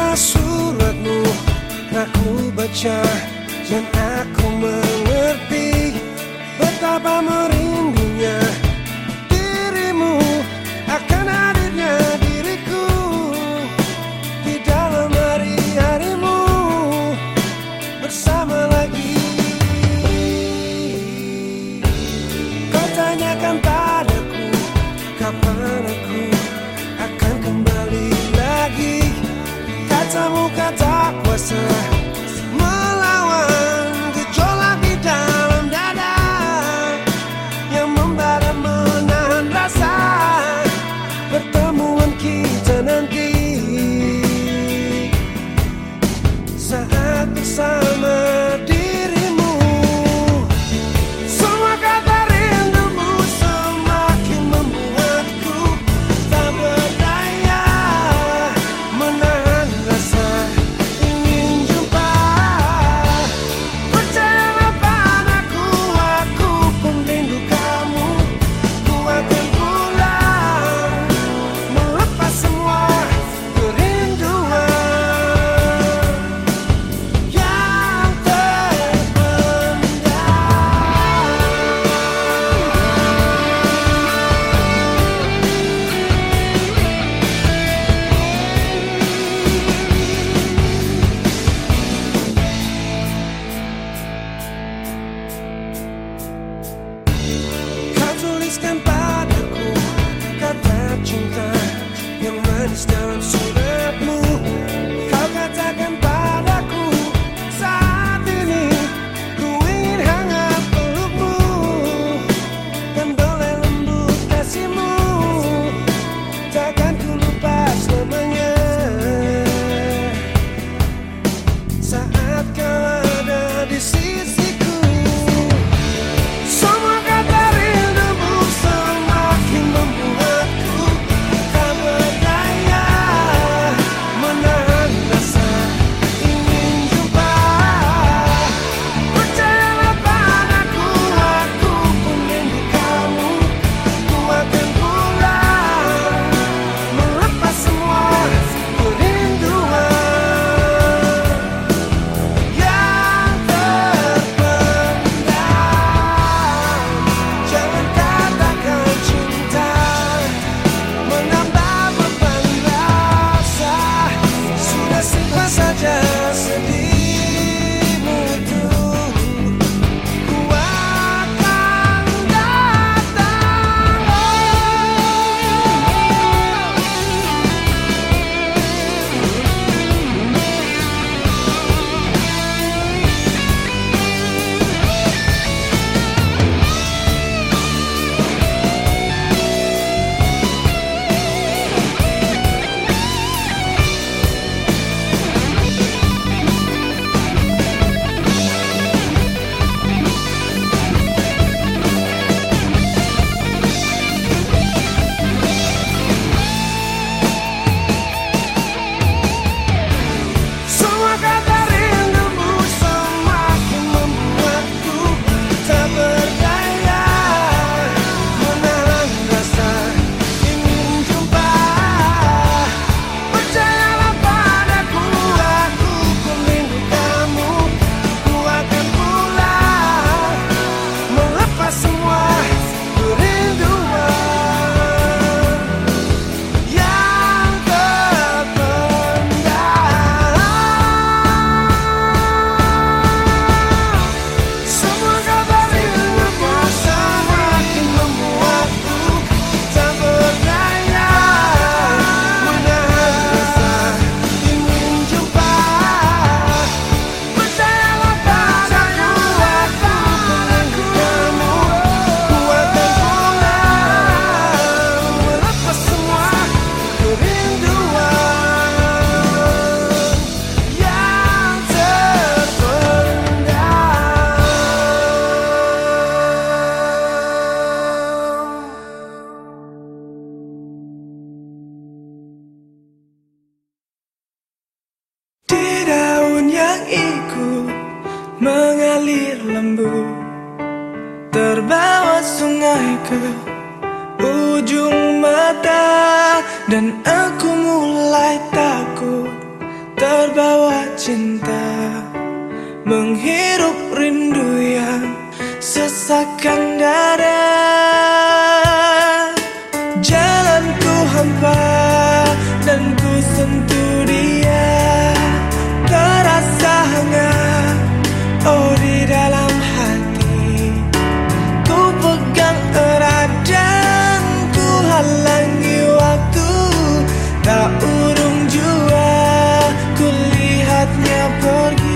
suratmu aku baca dan aku mengerti betapa merindunya dirimu akan hadirnya diriku di dalam hari-harimu bersama lagi. Kau tanyakan padaku kapan aku akan kembali lagi. Katamu kata kuasa melawan gejolak di dalam dada yang membara menahan rasa pertemuan kita nanti saat bersama dirimu. Semua kata rindumu semakin membuatku tak berdaya menahan rasa ingin jumpa. Percayalah padaku, aku pun rindu kamu. Ku akan pulang melepas semua kerinduan yang terpendam. Kau tuliskan padaku kata cinta yang manis dalam suratmu. Kau katakan padaku saat ini ku ingin hangat pelukmu dan belai lembut kasihmu. Takkan ku lupa selamanya saat kau ada di sisiku. Semua kata rindumu semakin membuatku tak berdaya menahan rasa ingin jumpa. Percayalah padaku, aku pun rindu kamu. Ku akan pulang melepas semua kerinduan yang terpendam. Jangan katakan cinta menambah beban rasa. Sudah simpan saja sedihmu itu. Ku akan datang. Semua kata rindumu semakin membuatku tak berdaya menahan rasa ingin jumpa. Percayalah padaku, aku pun rindu kamu. Ku akan pulang melepas semua kerinduan yang terpendam. Semua kata rindumu semakin membuatku tak berdaya menahan rasa ingin jumpa. Percayalah padaku, aku pun rindu kamu. Ku akan pulang melepas semua kerinduan yang terpendam. Di daun yang ikut mengalir lembu, terbawa sungai ke ujung mata, dan aku mulai takut cinta, menghirup rindu yang sesakkan dada. Jalanku hampa dan ku sentuh dia, terasa hangat oh di dalam hati. Ku pegang erat dan ku halangi waktu, tak urung jua ku lihatnya pergi.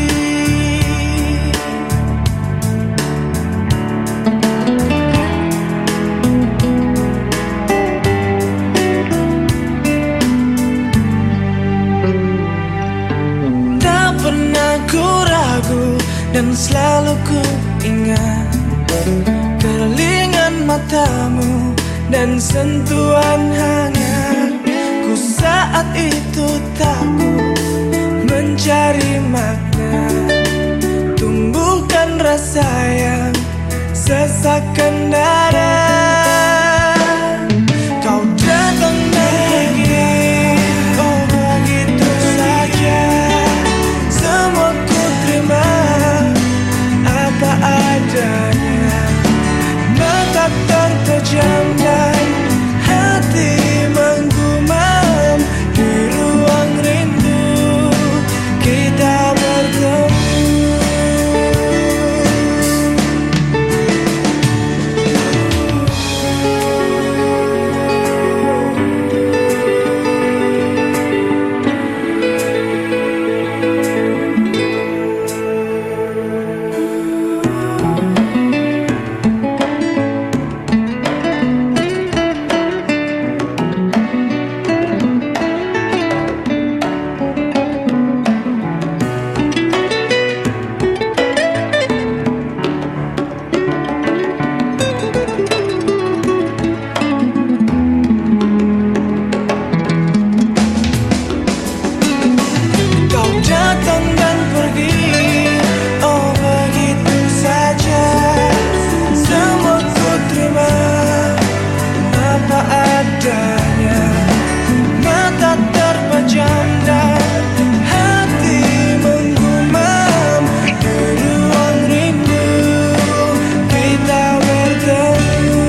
Tak pernah ku ragu dan selalu ku ingat kelingan matamu dan sentuhan hangat. Ku saat itu takut mencari makna, tumbuhkan rasa yang sesakkan dada. Kau datang dan pergi, oh begitu saja. Semua ku terima apa adanya. Mata terpejam dan hati menggumam, di ruang rindu kita bertemu. Datang dan pergi, oh begitu saja. Semua ku terima apa adanya. Mata terpejam dan hati menggumam, di ruang rindu kita bertemu.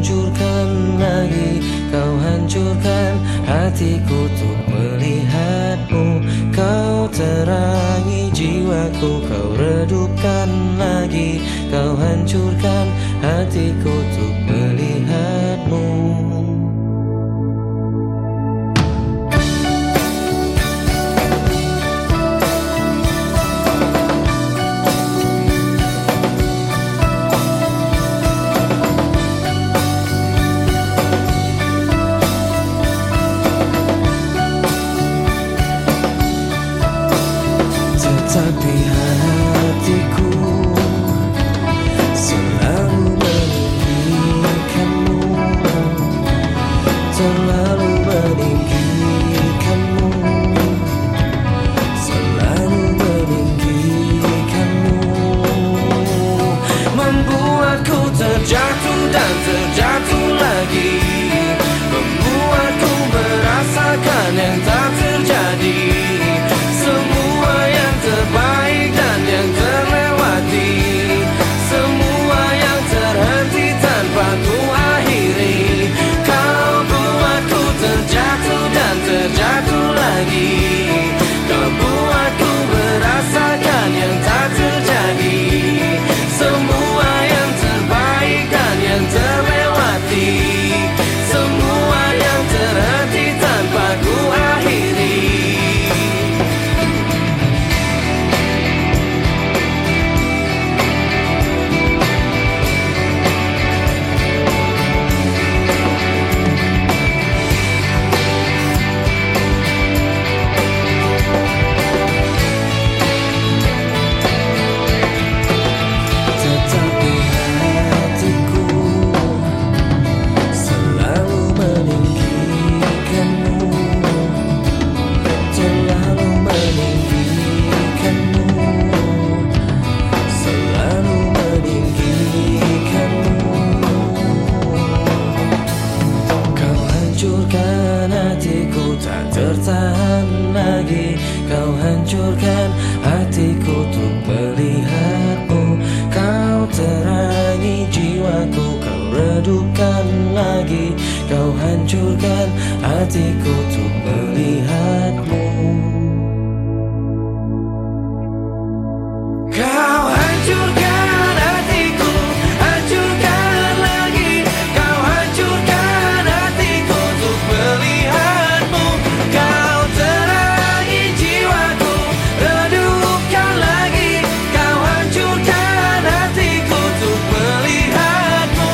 hancurkan lagi, kau hancurkan hatiku untuk melihat hatiku untuk melihatmu. Tetapi hatiku selalu meninggikanmu, selalu meninggikanmu, selalu meninggikanmu. Membuatku terjatuh dan terjatuh lagi, membuatku merasakan yang tak terjadi. Semua yang terbaik dan yang terlewati, semua yang terhenti tanpa ku akhiri. Kau buatku terjatuh dan terjatuh lagi, kau buatku merasakan yang tak terjadi. Semua yang terbaik dan yang terlewati, semua yang terhenti tanpa ku akhiri. Tetapi hatiku selalu meninggikanmu, selalu meninggikanmu, selalu meninggikanmu. Kau hancurkan hatiku tak tertahan lagi, kau hancurkan hatiku untuk melihatmu. Kau terangi jiwaku, kau redupkan lagi, kau hancurkan hatiku untuk melihatmu. Kau hancurkan hatiku, hancurkan lagi, kau hancurkan hatiku untuk melihatmu. Kau terangi jiwaku, redupkan lagi, kau hancurkan hatiku untuk melihatmu.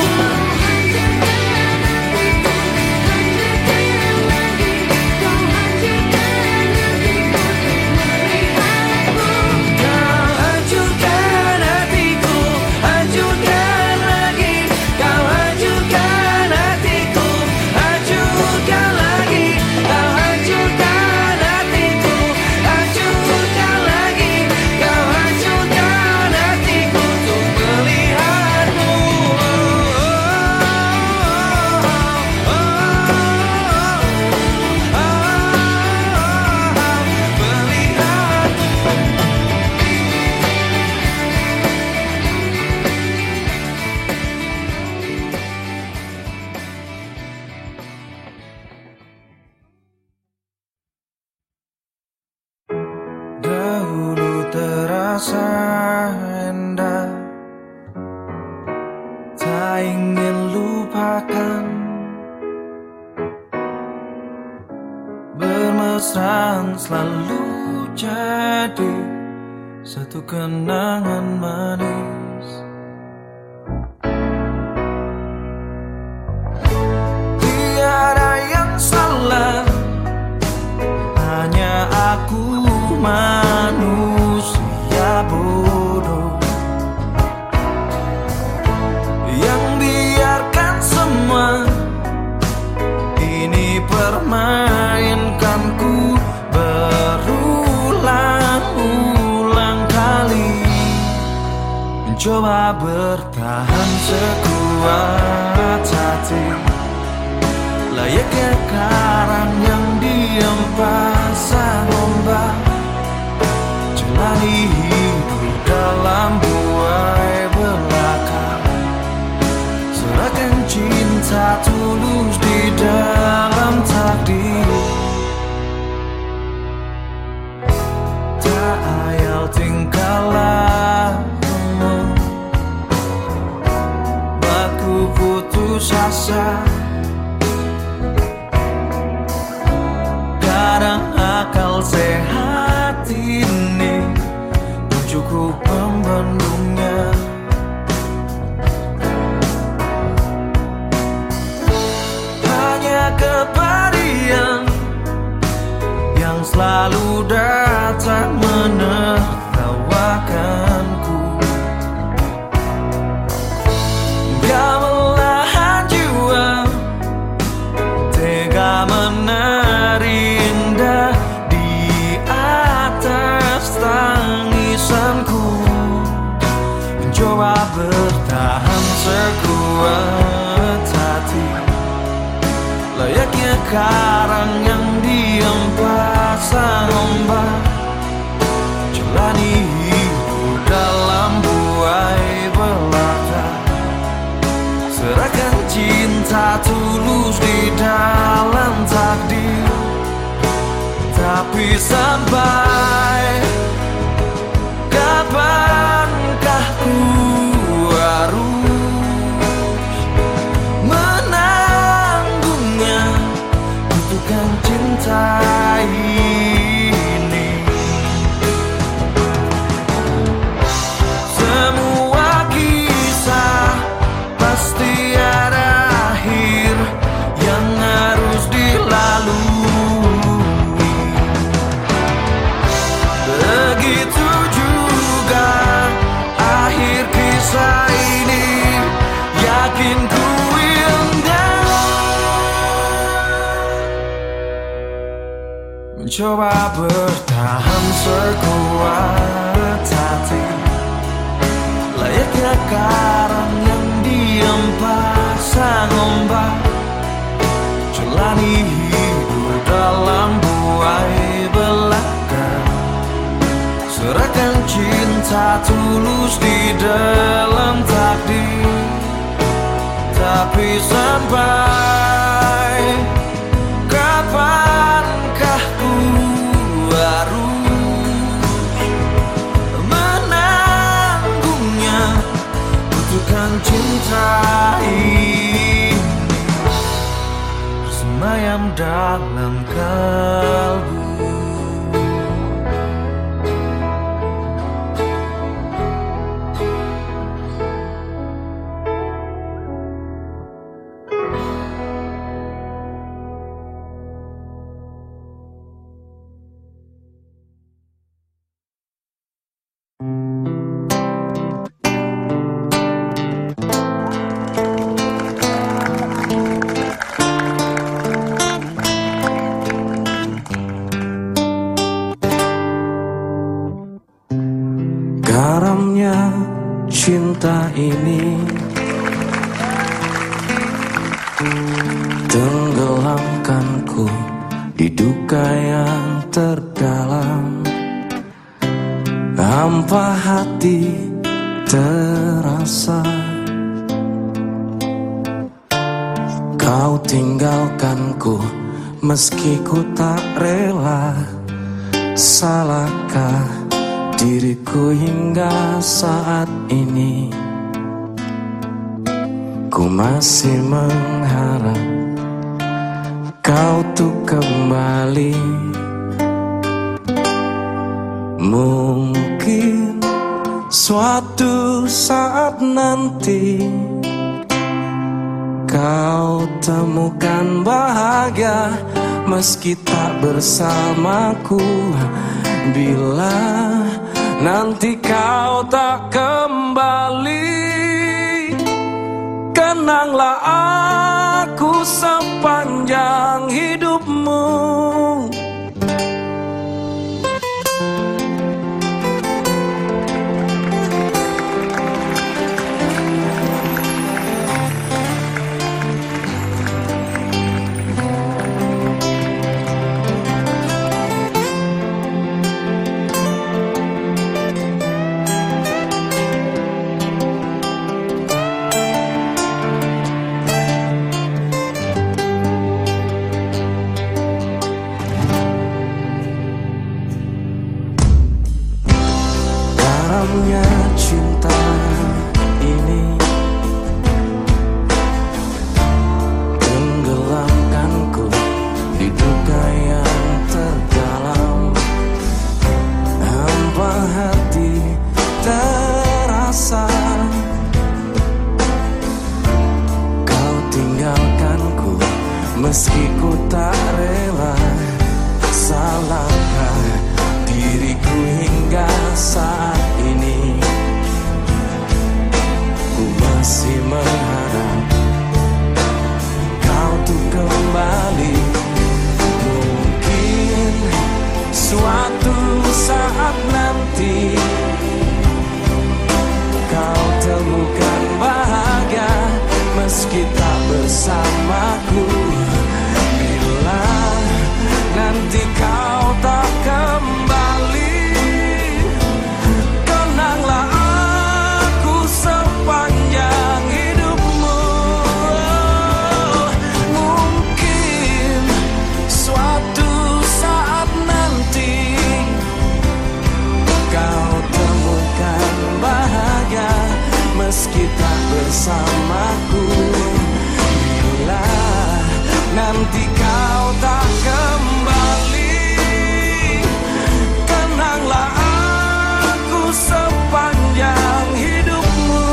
Dahulu terasa indah, tak ingin lupakan. Bermesraan selalu jadi satu kenangan manis. Tiada yang salah, hanya aku manusia bodoh yang biarkan semua ini permainkanku berulang-ulang kali, mencoba bertahan sekuat hati, layaknya karang yang diam pasang ombak, jalani hidup dalam buai belaka, serahkan cinta tulus di dalam takdir. Tak ayal tingkah lakumu, sehat ini pun cukup membendungnya. Hanya kepergian yang selalu datang menertawakanku. Gamelan jiwa tega menari indah di atas tangisanku, mencoba bertahan sekuat hati, layaknya karang yang diam pasang ombak, jalani hidup dalam buai belaka, serahkan cinta tulus di dalam takdir. Tapi sampai kapankah ku harus menanggungnya, butuhkan cinta ini. Semua kisah pasti ada akhir yang harus dilalui. Begitu juga akhir kisah ini, yakin ku indah. Mencoba bertahan sekuat hati, layaknya karang yang diam pasang ombak, jalani hidup dalam buai belaka, serahkan cinta tulus di dalam takdir. Tapi sampai kapankah ku harus menanggungnya, butuhkan cinta ini bersemayam dalam kalbu. Garamnya cinta ini tenggelamkanku di duka yang terdalam. Hampa hati terasa, kau tinggalkanku meski ku tak rela. Salahkah diriku hingga saat ini? Ku masih mengharap kau tuh kembali. Mungkin suatu saat nanti kau temukan bahagia meski tak bersamaku. Bila nanti kau tak kembali, kenanglah aku sepanjang hidupmu. nanti kau temukan bahagia meski tak bersamaku. Bila nanti kau tak kembali, kenanglah aku sepanjang hidupmu. Mungkin suatu saat nanti kau temukan bahagia meski tak bersamaku. Bila nanti kau tak kembali, kenanglah aku sepanjang hidupmu.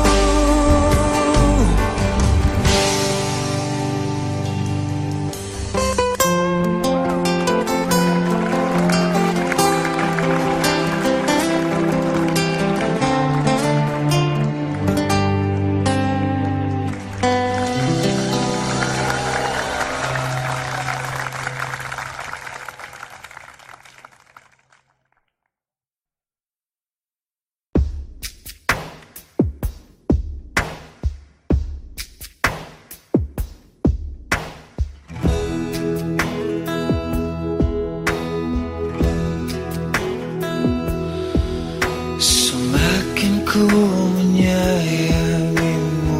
Semakin ku menyayangimu,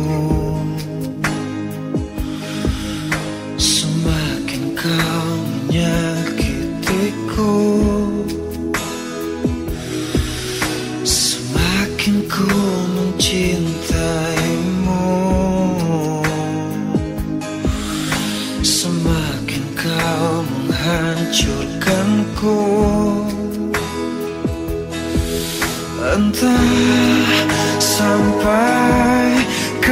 semakin kau menyakitiku. Semakin ku mencintaimu, semakin kau menghancurkanku. Entah sampai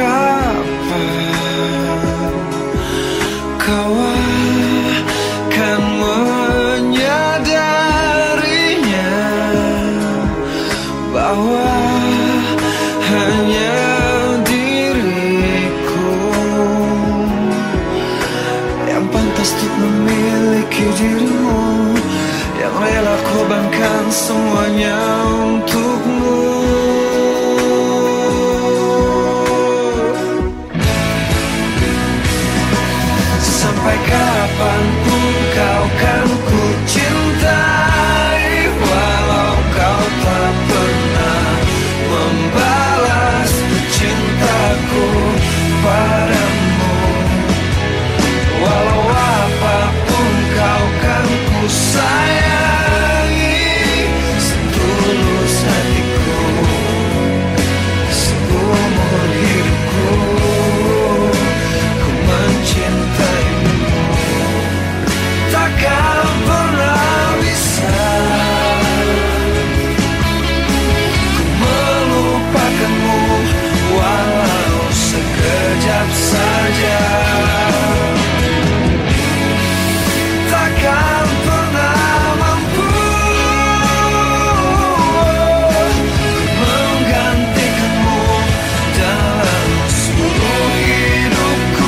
kapan kau akan menyadarinya, bahwa hanya diriku yang pantas untuk memiliki dirimu, yang rela korbankan semuanya untukmu. Sampai kapanpun kau kan ku cintai, walau kau tak pernah membalas cintaku padamu. Walau apapun kau kan ku sayangi setulus hatiku, seumur hidupku ku mencintaimu. Takkan pernah bisa ku melupakanmu, walau sekejap saja. Takkan pernah mampu menggantikanmu dalam seluruh hidupku.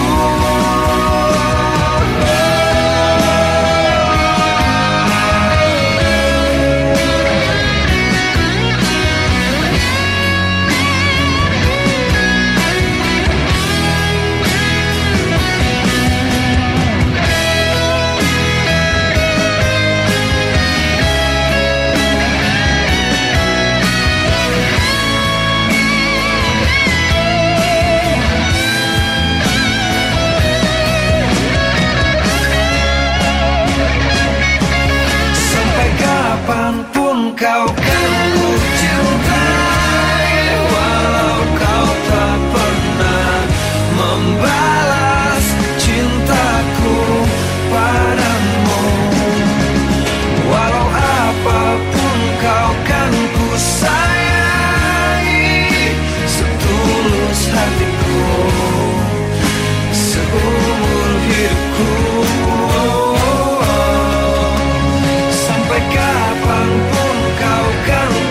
Sampai kapanpun kau kan ku cintai, walau kau tak pernah membalas cintaku padamu. Walau apapun kau kan ku sayangi setulus hatiku, seumur hidupku. Sampai kapanpun kau kan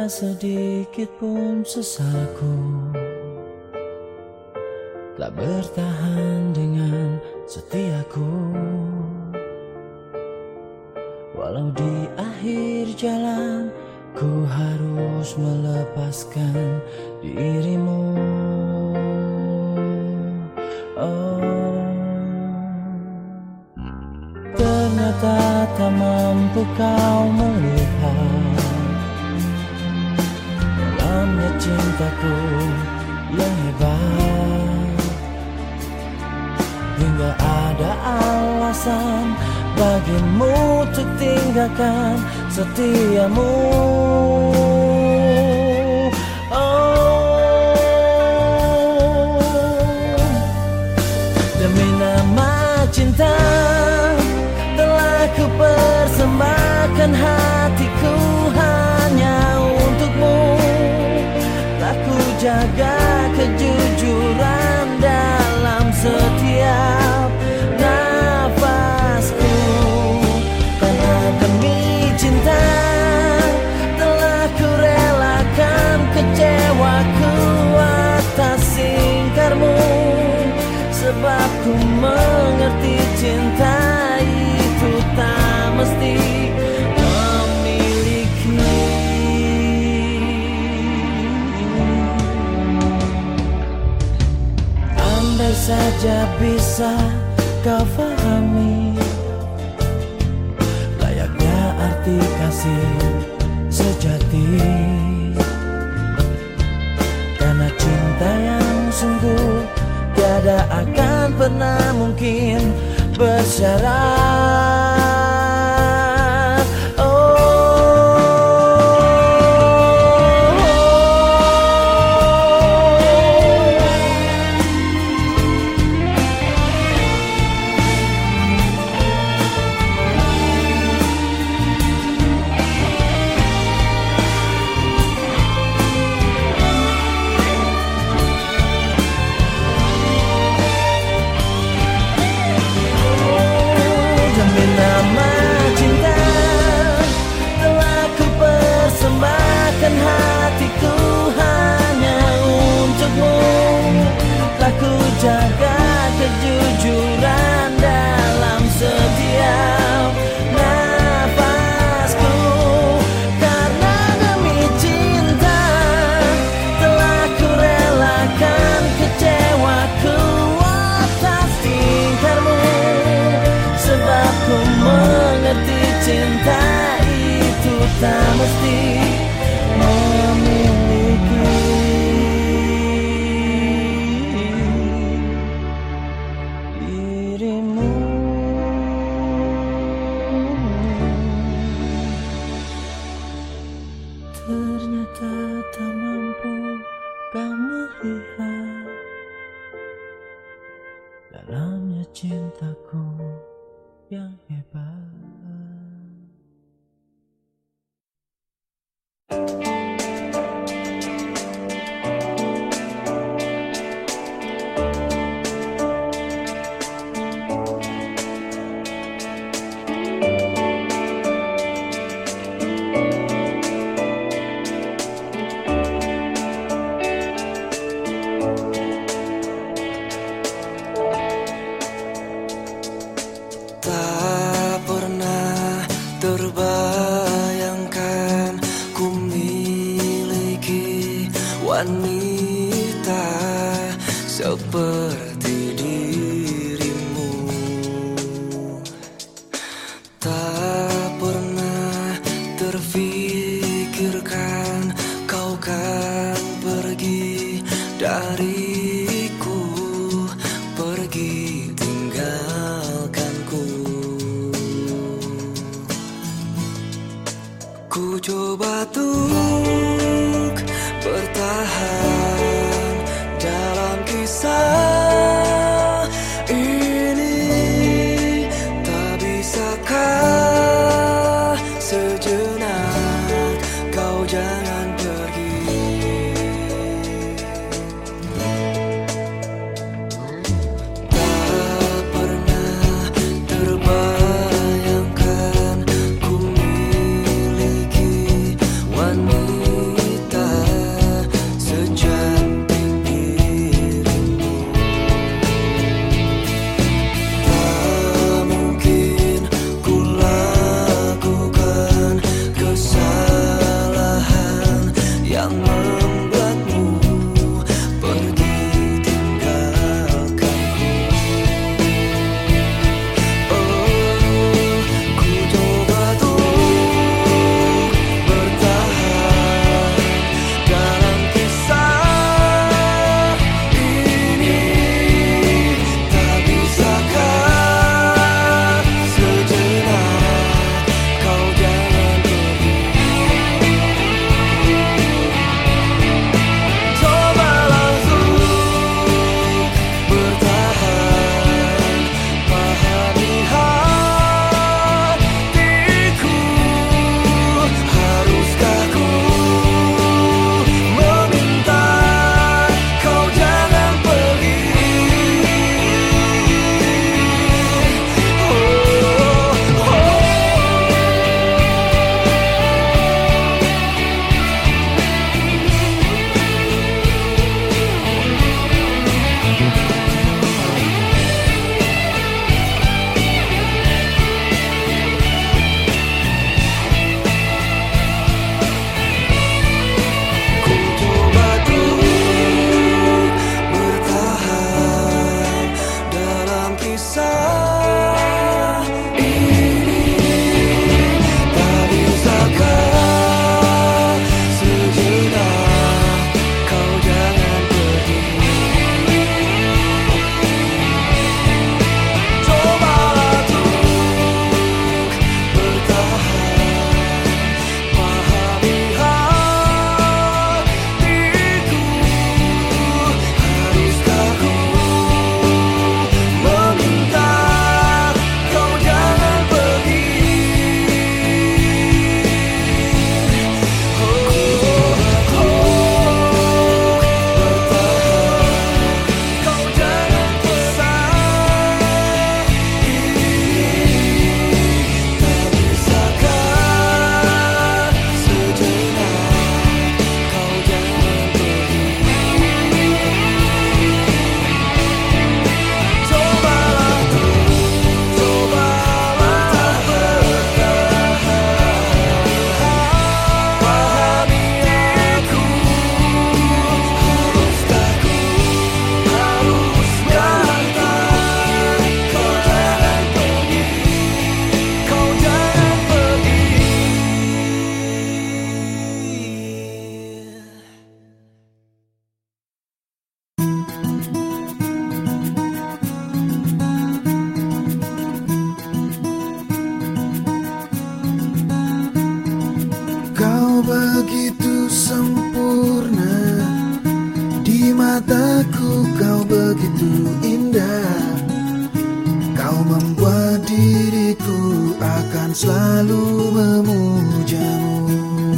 ada sedikit pun sesalku, telah bertahan dengan setiaku. Walau di akhir jalan ku harus melepaskan dirimu. Ternyata tak mampu kau melihat dalamnya cintaku yang hebat, hingga ada alasan bagimu untuk tinggalkan setiamu. Demi nama cinta telah ku persembahkan hatiku hanya untukmu. Telah ku jaga kejujuran dalam setiap nafasku. Karena demi cinta telah ku relakan kecewaku atas ingkarmu. Sebab ku mengerti cinta itu tak mesti memiliki. Andai saja bisa kau fahami layaknya arti kasih sejati. Karena cinta yang sungguh tiada akan pernah mungkin bersyarat. Hatiku hanya untukmu. Telah ku jaga kejujuran dalam setiap nafasku. Karena demi cinta telah ku relakan kecewaku atas tingkarmu. Sebab ku mengerti cinta itu tak mesti memiliki dirimu. Ternyata tak mampu kau melihat dalamnya cintaku yang hebat. Tak pernah terbayangkan ku miliki wanita seperti dirimu. Tak pernah terfikirkan kau kan pergi dariku, pergi tinggalkanku. Ku coba untuk bertahan dalam kisah ini. Tak bisakah sejenak kau jangan pergi. cintaku kau begitu indah. Kau membuat diriku akan selalu memujamu.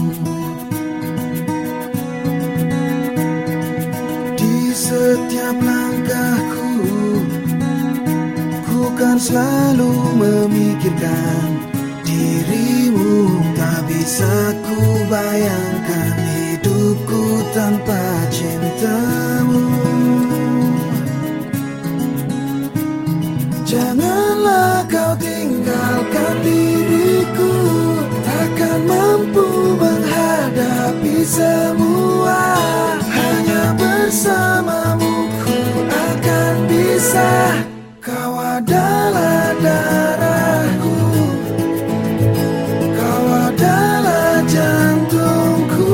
Di setiap langkahku, ku kan selalu memikirkan dirimu. Tak bisa ku bayangkan hidupku tanpa cintamu. Janganlah kau tinggalkan diriku, takkan mampu menghadapi semua. Hanya bersamamu ku akan bisa. Kau adalah darahku, kau adalah jantungku,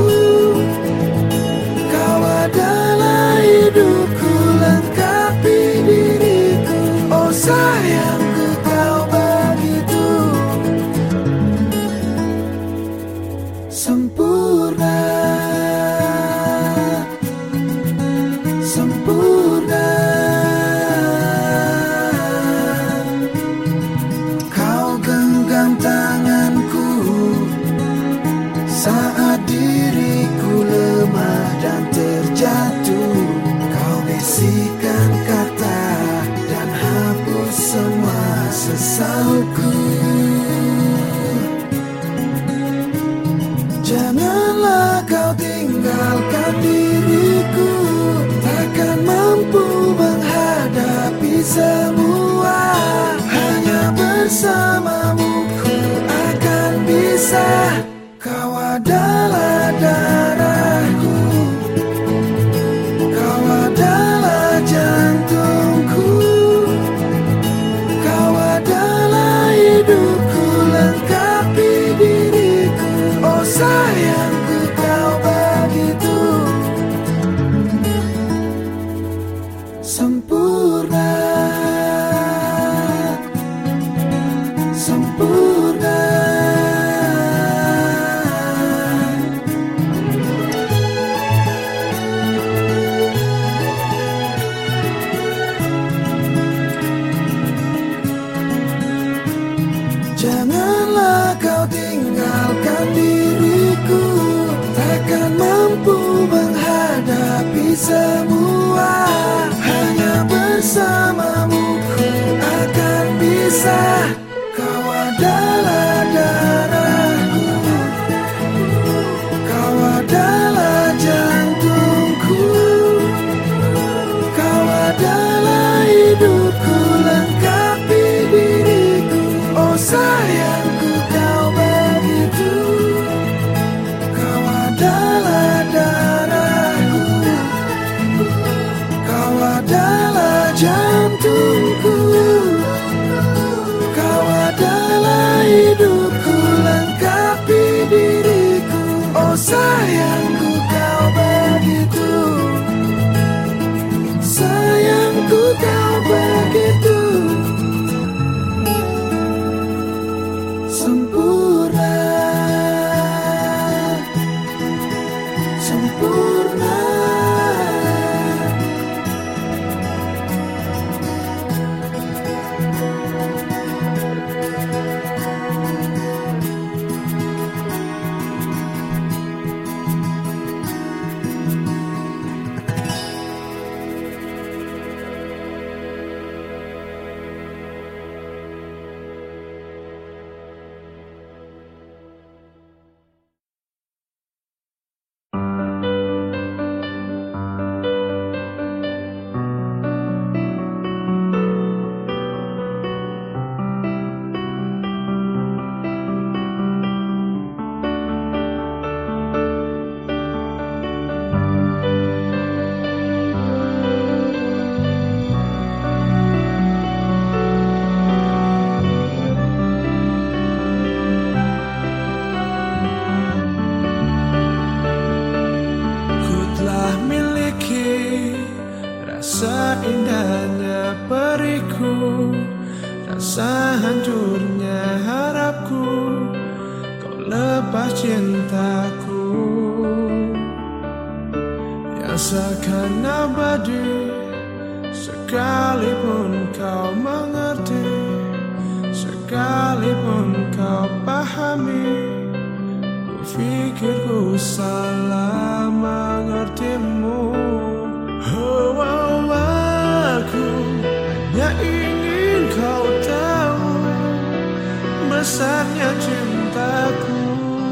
kau adalah hidupku, lengkapi diriku. Oh sayangku, kau begitu sempurna, sempurna. Kau genggam tanganku saat diriku lemah dan terjatuh. Kau bisikkan kata dan hapus semua sesalku. Janganlah kau tinggalkan diriku, takkan mampu menghadapi semua. Hanya bersamamu ku akan bisa. Kau adalah darahku, kau adalah jantungku, kau adalah hidupku, lengkapi diriku. Oh sayangku, kau begitu sempurna, sempurna. Janganlah kau tinggalkan diriku, takkan mampu menghadapi semua. Hanya bersamamu ku akan bisa. Kau adalah darahku, kau adalah jantungku, kau adalah hidupku, lengkapi diriku. Oh sayangku, kau begitu. Kau adalah darahku, kau adalah jantungku, kau adalah hidupku, lengkapi diriku. Oh sayangku, kau begitu. Sayangku, kau begitu sempurna, sempurna. indahnya periku, rasa hancurnya harapku, kau lepas cintaku. Seakan abadi, sekalipun kau mengerti, sekalipun kau pahami. Ku pikir ku salah mengertimu. Oh, oh, aku hanya ingin kau tahu besarnya cintaku,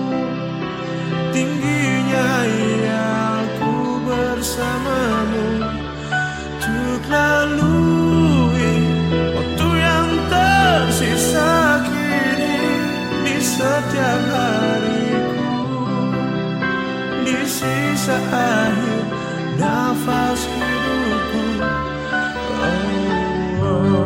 tingginya aku bersamamu untuk lalui waktu yang tersisa kini di setiap hariku, di sisa akhir nafas hidupku. Oh, oh.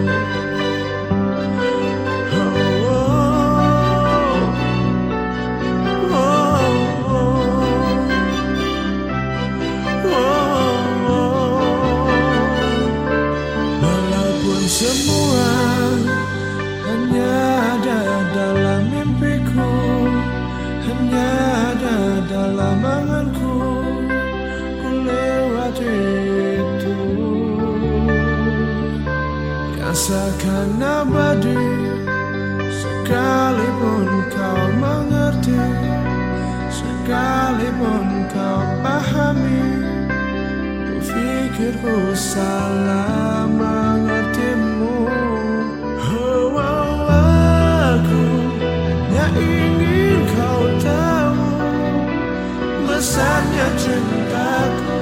Semua hanya ada dalam mimpiku, hanya ada dalam anganku. Ku lewati itu yang seakan abadi, sekalipun kau mengerti, sekalipun kau pahami. Ku pikir ku salah mengertimu. Oh, oh, aku hanya ingin kau tahu besarnya cintaku,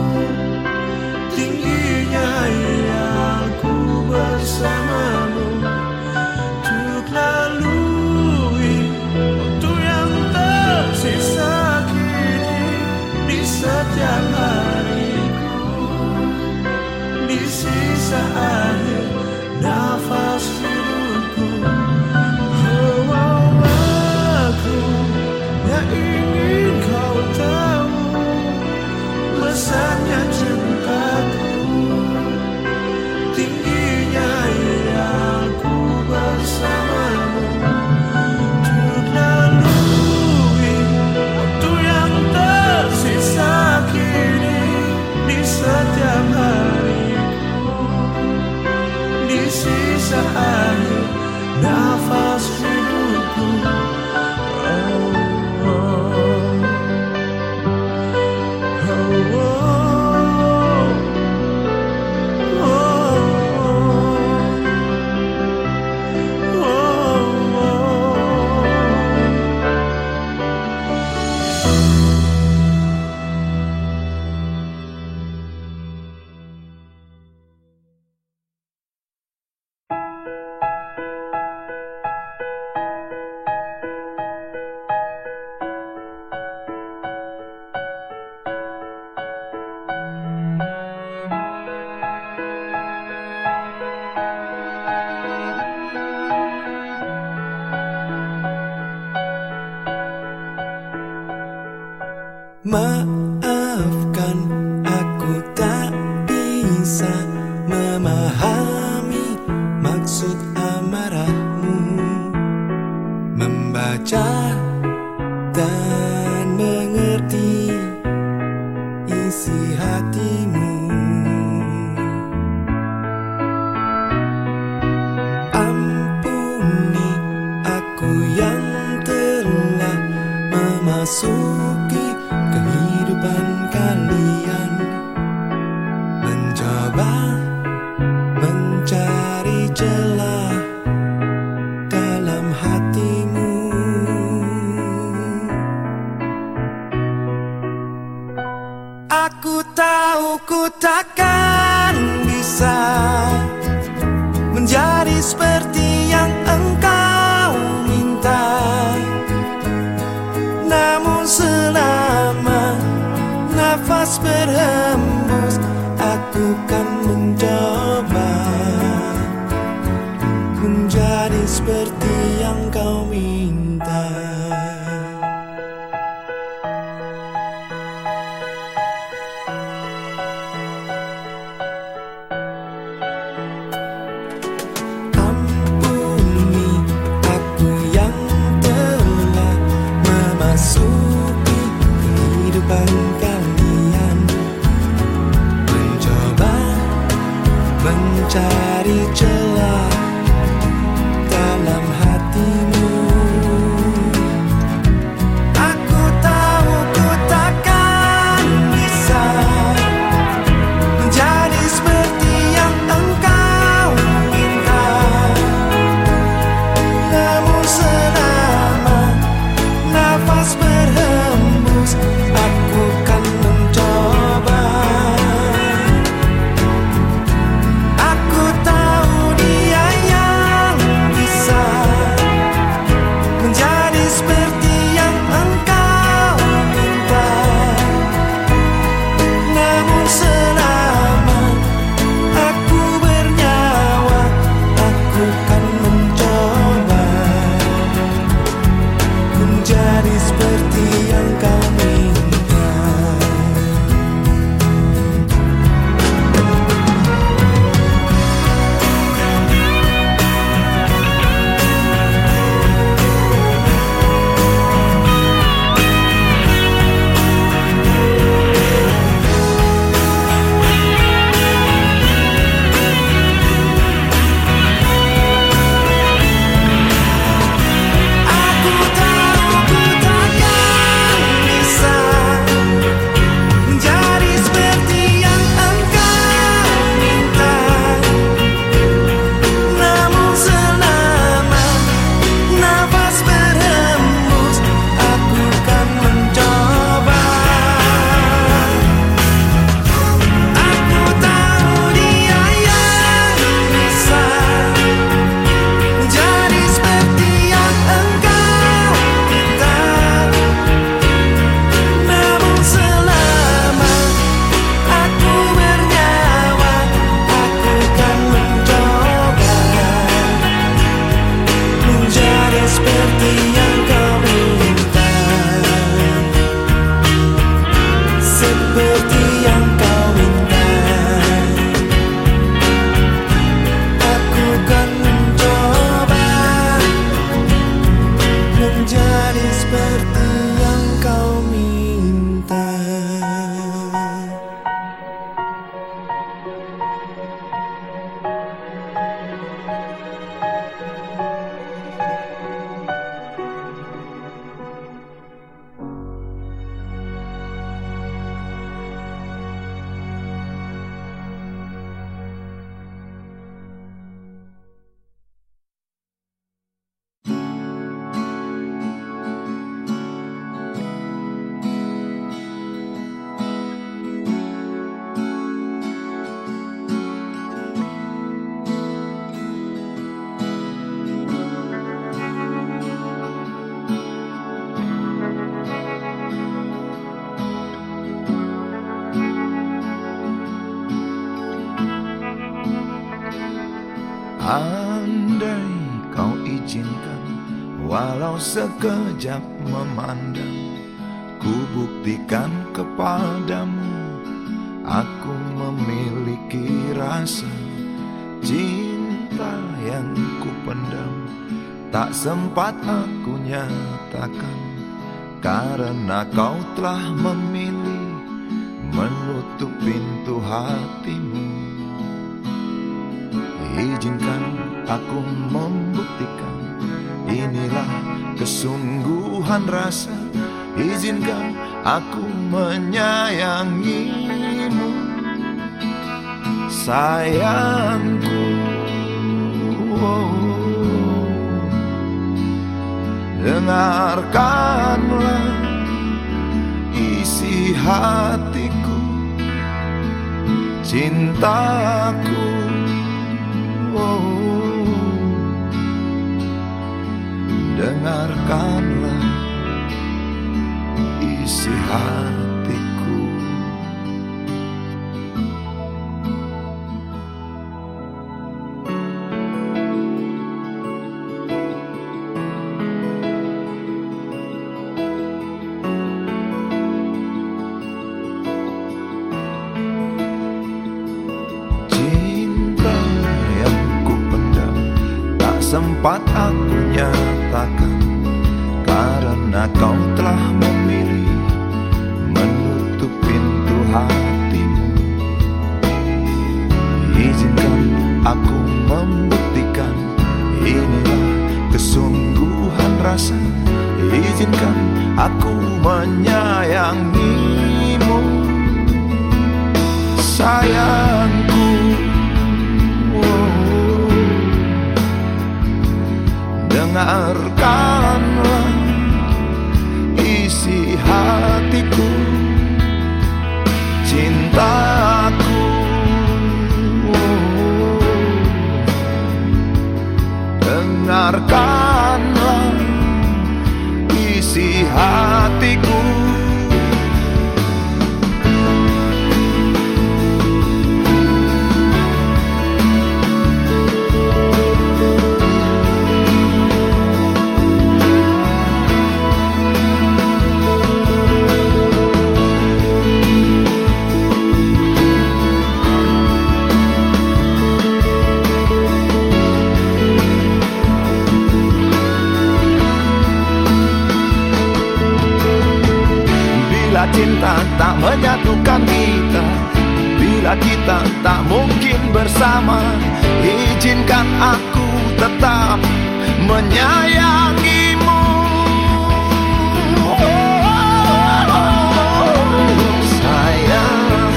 tingginya aku bersamamu untuk lalui waktu yang tersisa kini di setiap hariku, di sisa akhir nafas hidupku. Oh, oh, aku hanya ingin kau tahu besarnya cintaku, tingginya aku bersamamu untuk lalui waktu yang tersisa kini di setiap hariku, di sisa akhir nafas hidupku. Oh, oh, oh, oh, oh, oh, oh. Maafkan, aku tak bisa memahami maksud amarahmu, membaca dan mengerti isi hatimu. Ampuni aku yang telah memasuki kehidupan kalian, mencoba mencari celah dalam hatimu. Aku tahu ku takkan bisa menjadi seperti yang engkau minta, namun selama nafas berhembus, aku kan mencoba menjadi seperti yang kau minta. Ampuni aku yang telah memasuki kehidupan kalian, Andai kau izinkan, walau sekejap memandang, ku buktikan kepadamu, aku memiliki rasa cinta yang ku pendam. Tak sempat aku nyatakan, karena kau telah memilih menutup pintu hatimu. Izinkan aku membuktikan, inilah kesungguhan rasa. Izinkan aku menyayangimu, sayangku. Dengarkanlah isi hatiku, cintaku. Dengarkanlah isi hatiku. Cinta yang ku pendam, tak sempat aku nyatakan, karena kau telah memilih menutup pintu hatimu. Izinkan aku membuktikan, inilah kesungguhan rasa. Izinkan aku menyayangimu, sayangku. Dengarkanlah isi hatiku, cintaku. Dengarkanlah isi hatiku. Bila cinta tak menyatukan kita, bila kita tak mungkin bersama, izinkan aku tetap menyayangimu. Sayang,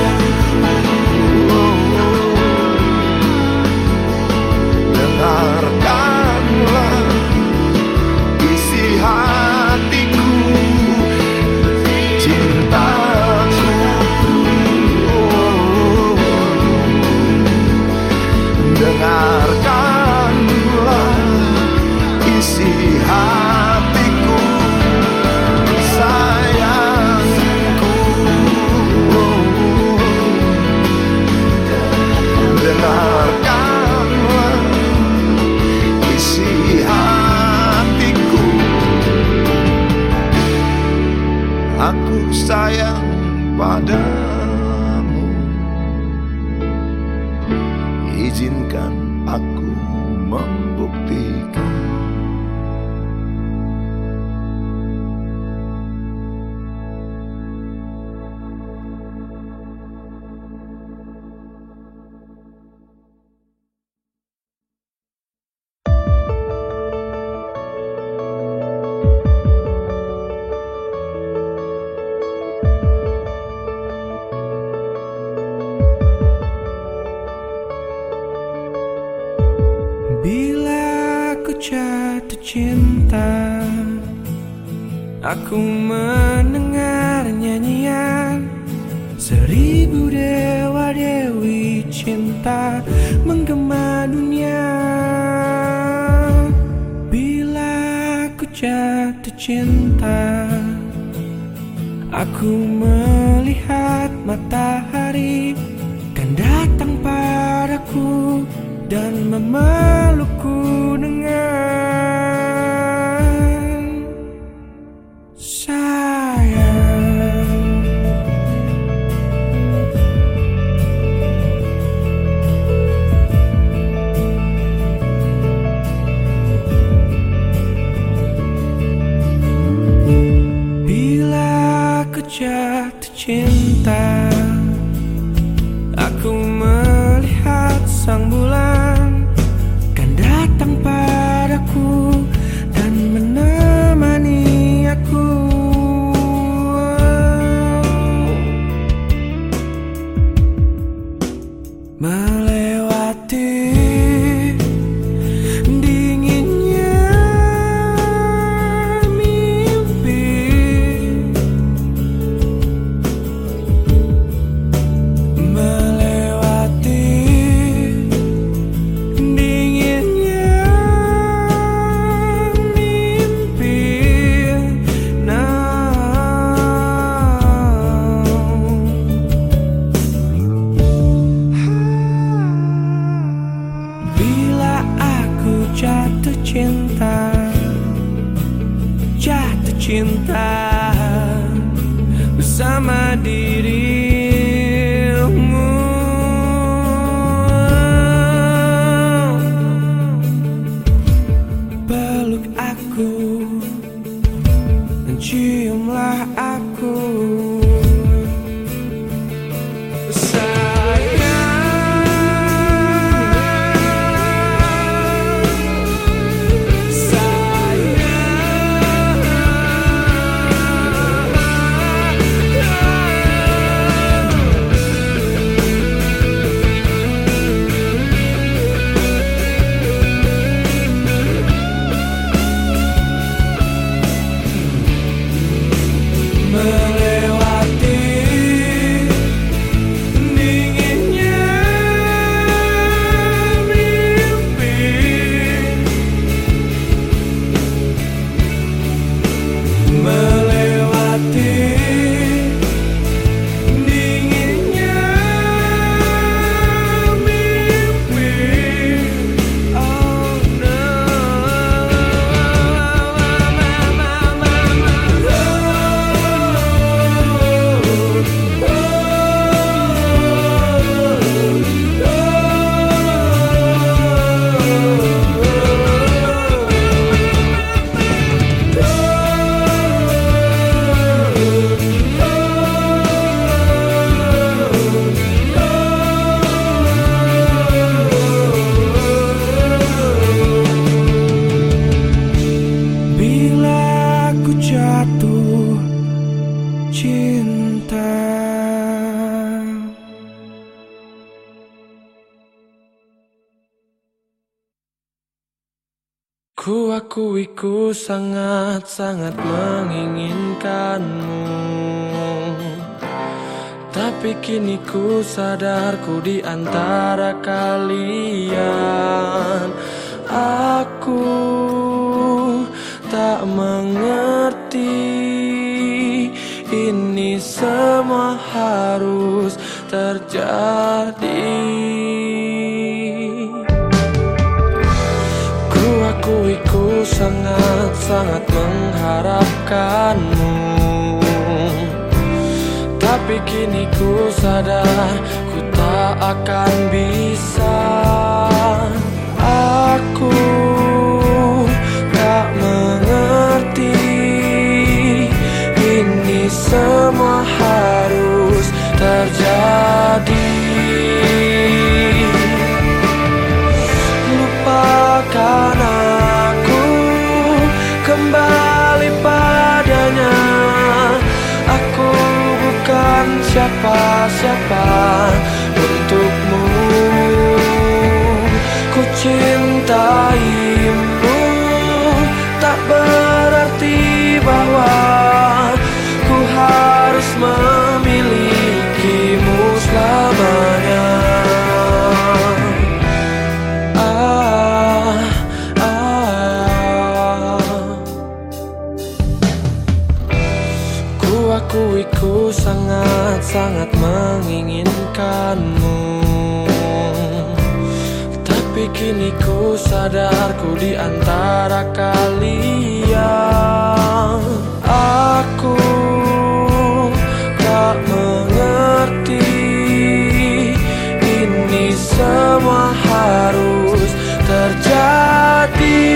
dengarkanlah isi hatiku, cintaku. Dengarkanlah isi hatiku, sayangku. Dengarkanlah isi hatiku. Aku sayang padamu, izinkan aku membuktikan. Bila aku jatuh cinta, aku mendengar nyanyian 1000 dewa dewi cinta menggema dunia. Bila aku jatuh cinta, aku melihat matahari kan datang padaku dan memelukku dengan sayang. Bila aku jatuh cinta, aku melihat sang bulan kan datang padaku dan menemani aku. Melewati dinginnya mimpi, melewati dinginnya mimpi. Bila aku jatuh cinta bersama dirimu, peluk aku dan ciumlah aku. Melewati dinginnya mimpi, melewati dinginnya mimpi. Oh no. Bila aku jatuh cinta. Ku akui ku sangat-sangat menginginkanmu, tapi kini ku sadar ku di antara kalian. Aku tak mengerti ini semua harus terjadi. Ku akui ku sangat-sangat mengharapkanmu, tapi kini ku sadar ku tak akan bisa. Aku tak mengerti ini semua harus terjadi. Lupakan aku, kembali padanya. Aku bukan siapa-siapa untukmu. Ku cintaimu, tak berarti bahwa ku harus memilikimu selamanya. Ku akui ku sangat-sangat menginginkanmu, tapi Tapi kini ku sadar ku di antara kalian. Aku tak mengerti ini semua harus terjadi.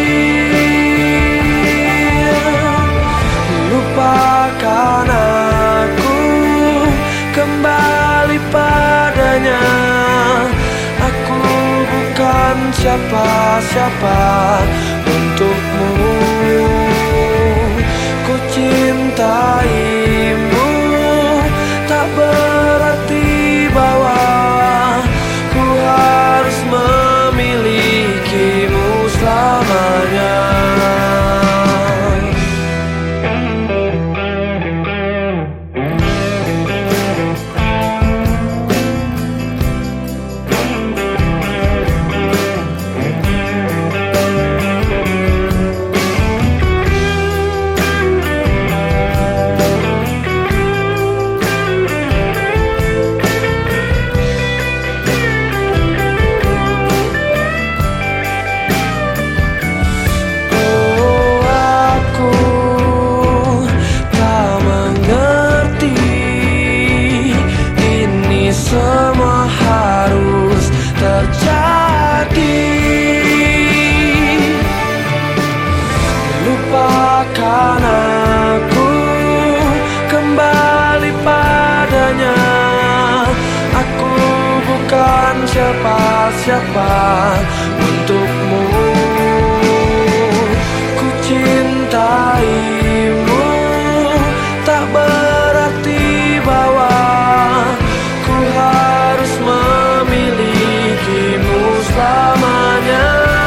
Lupakan aku, kembali padanya. Aku bukan siapa-siapa untukmu. Ku cintaimu, tak berarti bahwa ku harus memilikimu selamanya. Semua harus terjadi. Lupakan aku, kembali padanya. Aku bukan siapa-siapa untukmu. Ku cintaimu, tak berarti bahwa harus memilikimu selamanya.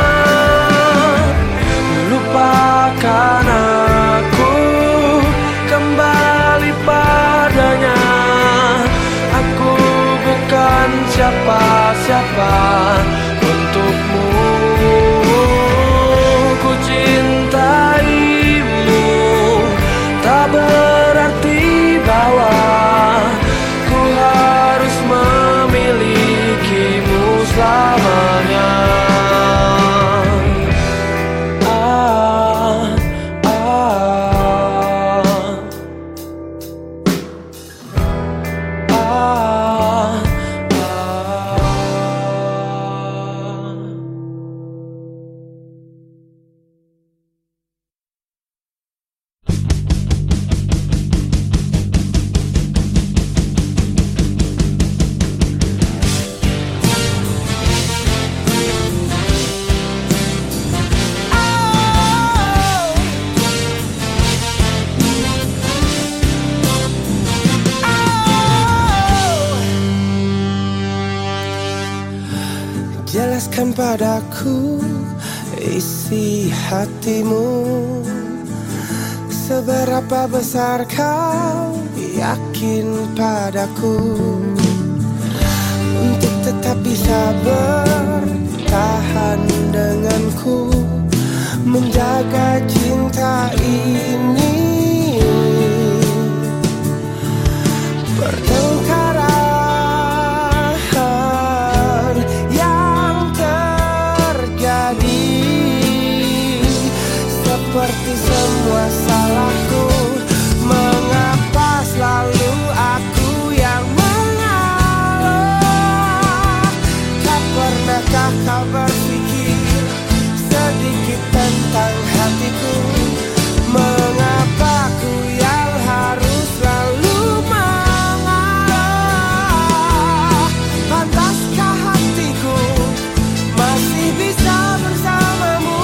Lupakan aku, kembali padanya. Aku bukan siapa-siapa untukmu. Ku cintaimu, tak berarti bahwa ku harus memilikimu selamanya. Jelaskan padaku isi hatimu, seberapa besar kau yakin padaku, untuk tetap bisa bertahan denganku, menjaga cinta ini. Pertengkaran seperti semua salahku, mengapa selalu aku yang mengalah? Tak pernahkah kau berpikir sedikit tentang hatiku? Mengapa ku yang harus selalu mengalah? Pantaskah hatiku masih bisa bersamamu?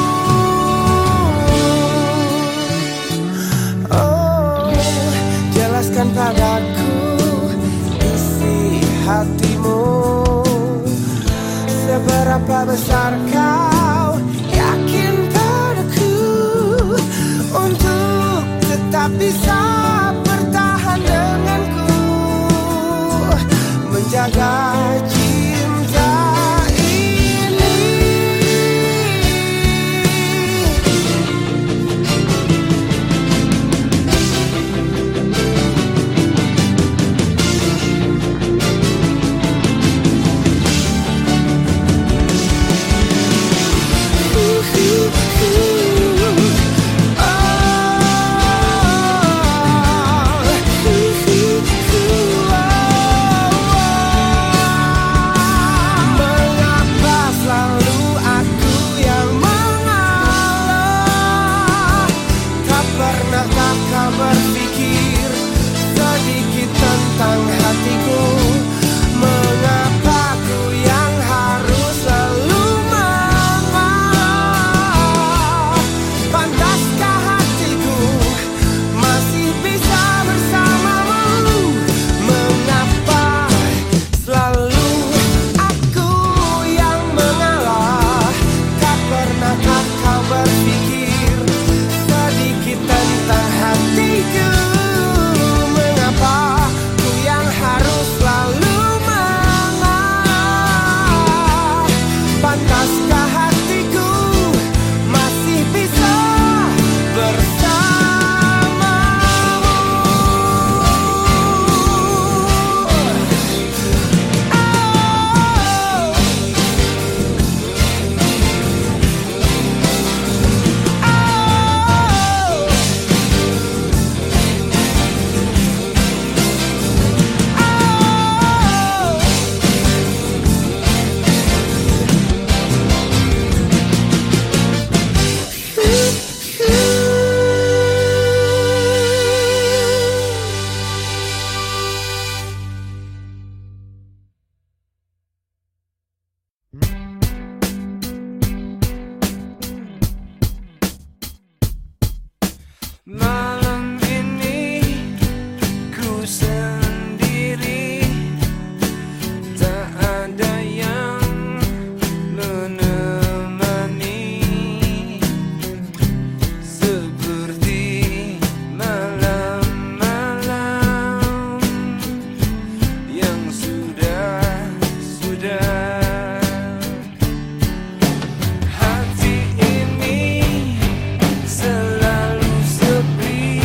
Jelaskan padaku isi hatimu, seberapa besar kau yakin padaku, untuk tetap bisa bertahan denganku, menjaga cinta ini. Malam ini ku sendiri, tak ada yang menemani, seperti malam-malam yang sudah hati ini selalu sepi.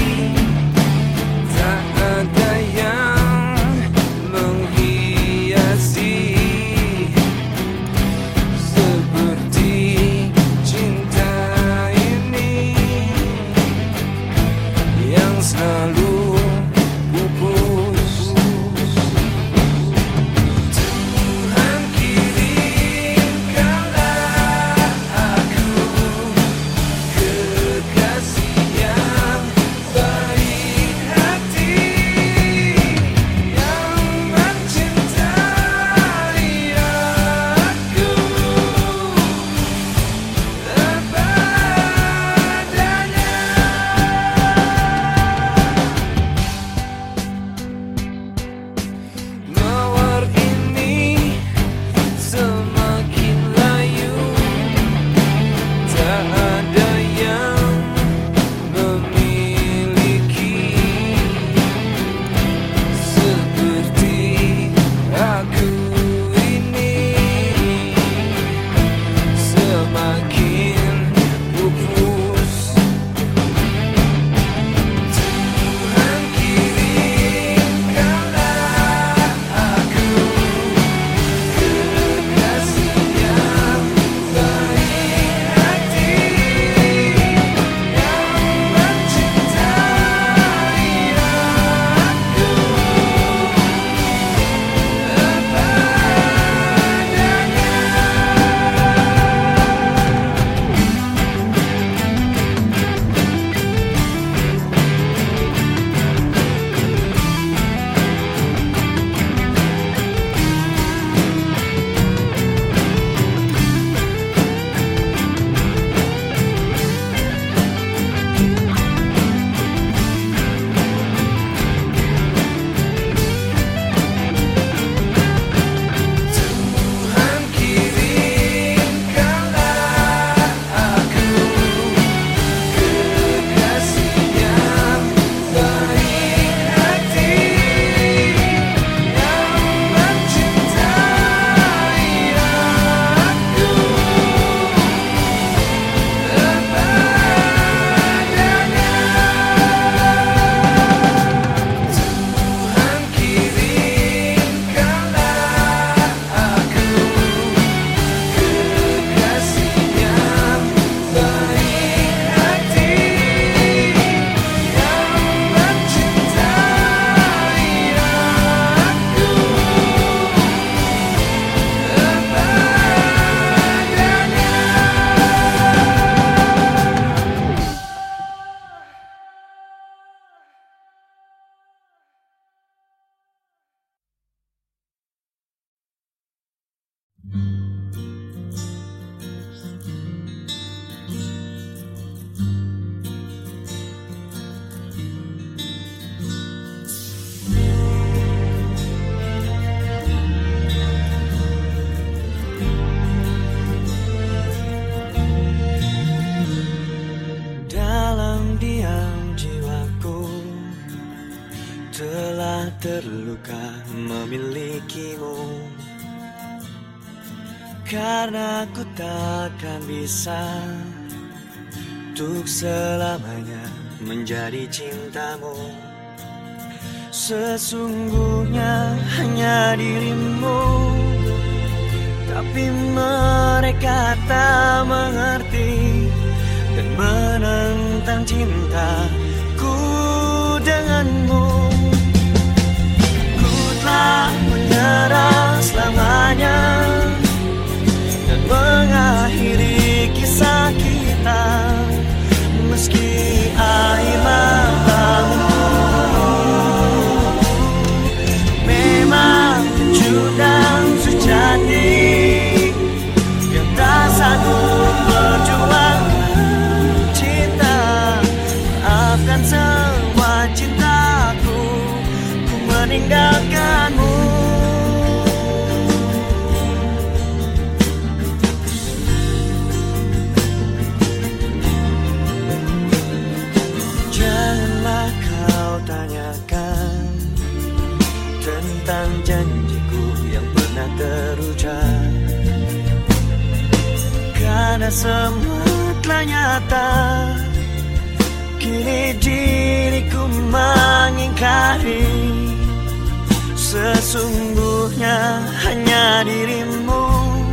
Terluka memilikimu, karena aku takkan bisa untuk selamanya menjadi cintamu. Sesungguhnya hanya dirimu, tapi mereka tak mengerti dan menentang cintaku denganmu. Menyerah selamanya dan mengakhiri kisah kita, meski air matamu memang pecundang sejati yang tak sanggup berjuang cinta. Maafkan semua cintaku, ku meninggalkanmu. Janganlah kau tanyakan tentang janjiku yang pernah terucap, karena semua telah nyata. Kini diriku mengingkari, sesungguhnya hanya dirimu,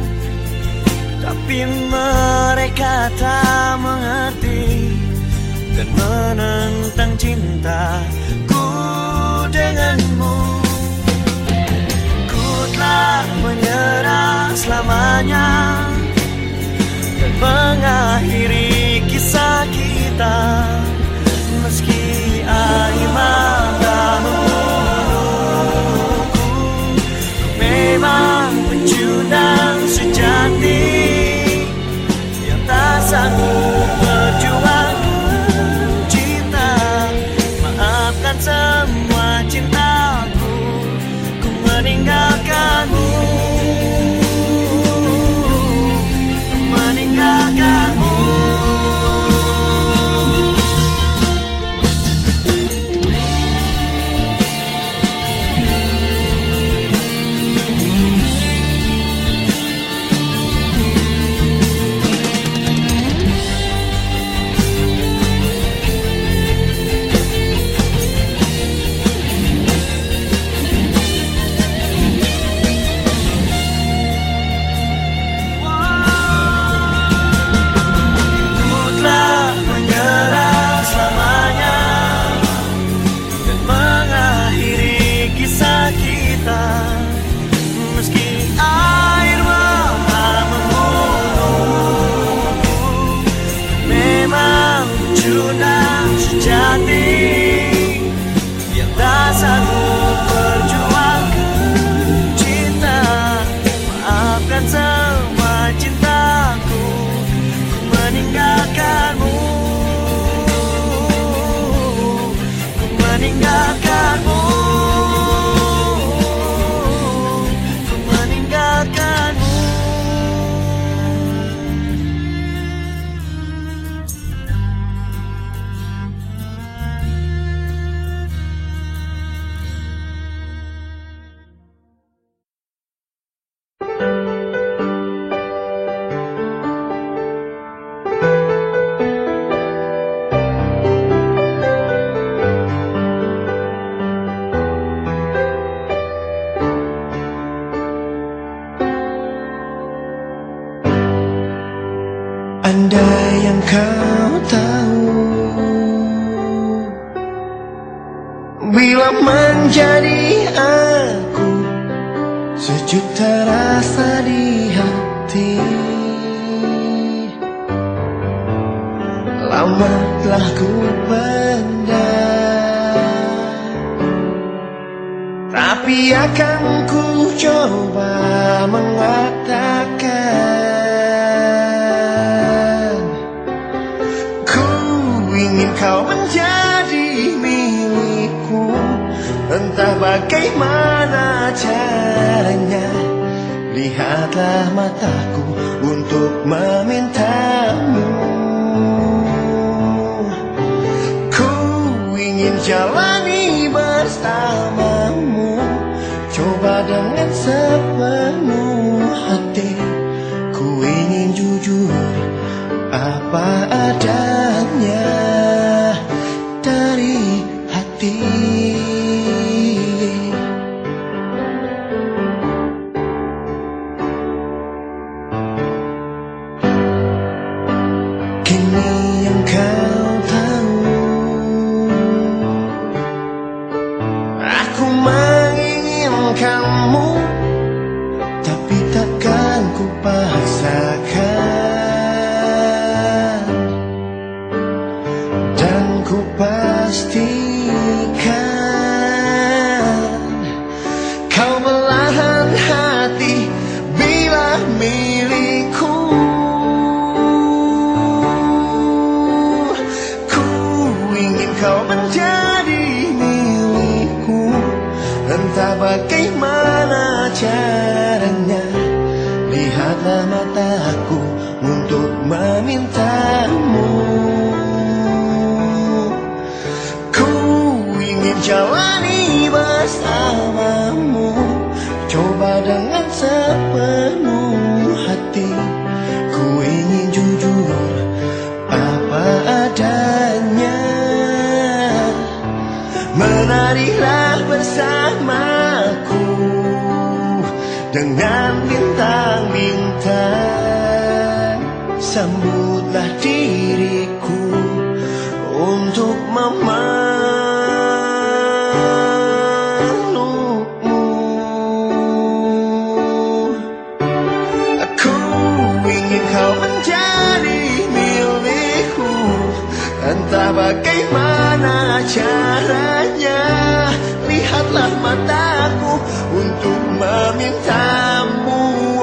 tapi mereka tak mengerti dan menentang cintaku denganmu. Ku telah menyerah selamanya dan mengakhiri kisah kita, meski air matamu memang pecundang sejati yang tak sanggup berjuang cinta. Maafkan semua cintaku, ku meninggalkanmu, ku meninggalkanmu. Andai yang kau tahu, bila menjadi aku, sejuta rasa di hati. Lama telah ku pendam, tapi akan ku coba mengatakan caranya? Lihatlah mataku untuk memintamu. Ku ingin jalani bersamamu, coba dengan sepenuh hati. Ku ingin jujur apa adanya dari hati. Kini yang kau tahu, aku menginginkanmu, tapi takkan ku paksakan. Dan ku pastikan kau belahan hati bila milikku. Ku ingin kau menjadi milikku, entah bagaimana caranya. Lihatlah mataku untuk memintamu. Ku ingin jalani bersamamu, coba dengan sepenuh hati. Ku ingin jujur apa adanya. Menarilah bersamaku dengan bintang-bintang. Sambutlah diriku untuk memelukmu. Aku ingin kau menjadi milikku, entah bagaimana caranya. Lihatlah mataku untuk memintamu.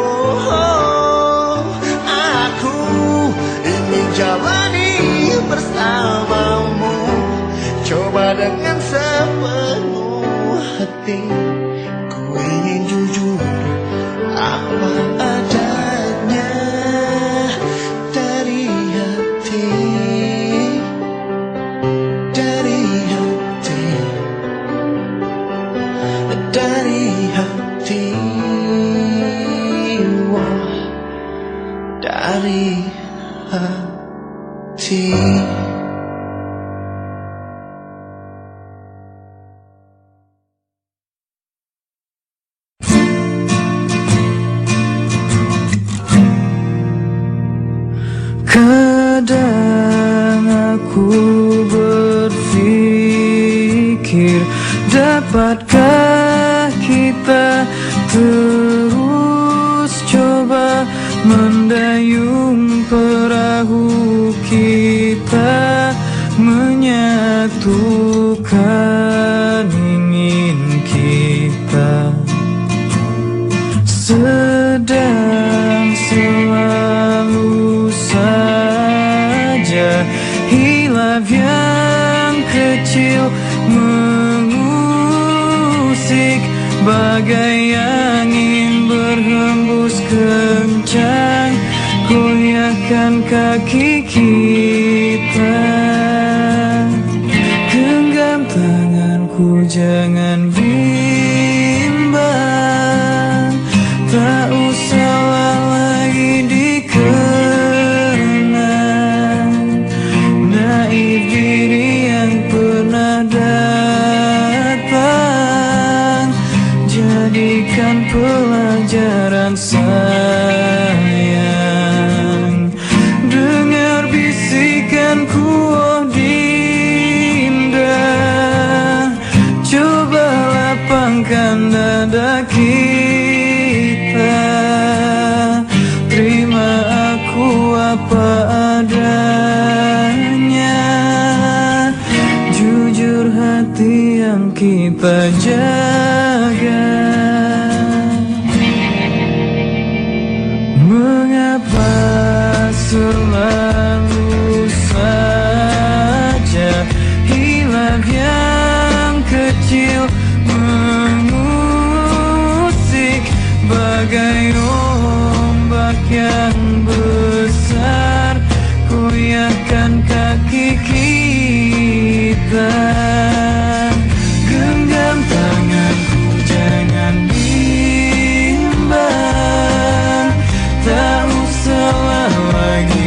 Aku ingin jalani bersamamu, coba dengan sepenuh hati. Ku ingin jujur apa adanya dari hati. Dari hati, dari hati, wah, dari hati. Kadang aku berpikir, dapatkah kita terus coba mendayung perahu kita, menyatukan ingin kita. Sedang selalu saja hilaf yang kecil mengusik, bagai angin berhembus kencang, goyahkan kaki kita. Genggam tanganku, jangan bimbang, tak usahlah lagi dikenang. Naif diri yang pernah datang, jadikan pelajaran sayang. Dengar bisikanku, oh Dinda, coba lapangkan dada kita. Terima aku apa adanya, jujur hati yang kita jaga. Mengapa selalu saja hilaf yang kecil mengusik, bagai ombak yang besar, goyahkan kaki kita. Genggam tanganku, jangan bimbang, tak usahlah lagi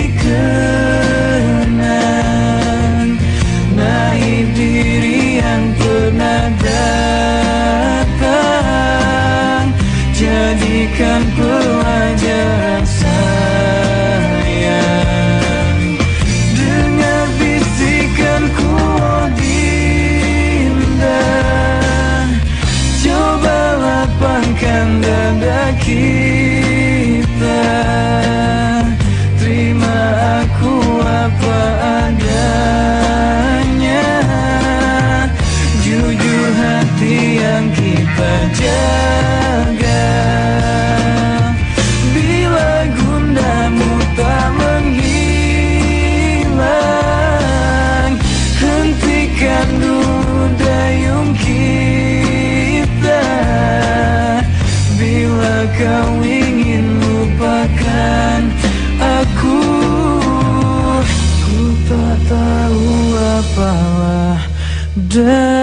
dikenang. Naik diri yang pernah datang, jadikan pelajaran sayang. Dengar bisikanku, oh Dinda, coba lapangkan dada kita. Terima aku apa adanya, jujur hati yang kita jaga. Bila gundamu tak menghilang, hentikan dulu dayung kita. Bila kau ingin lupakan aku, ku tak tahu apalah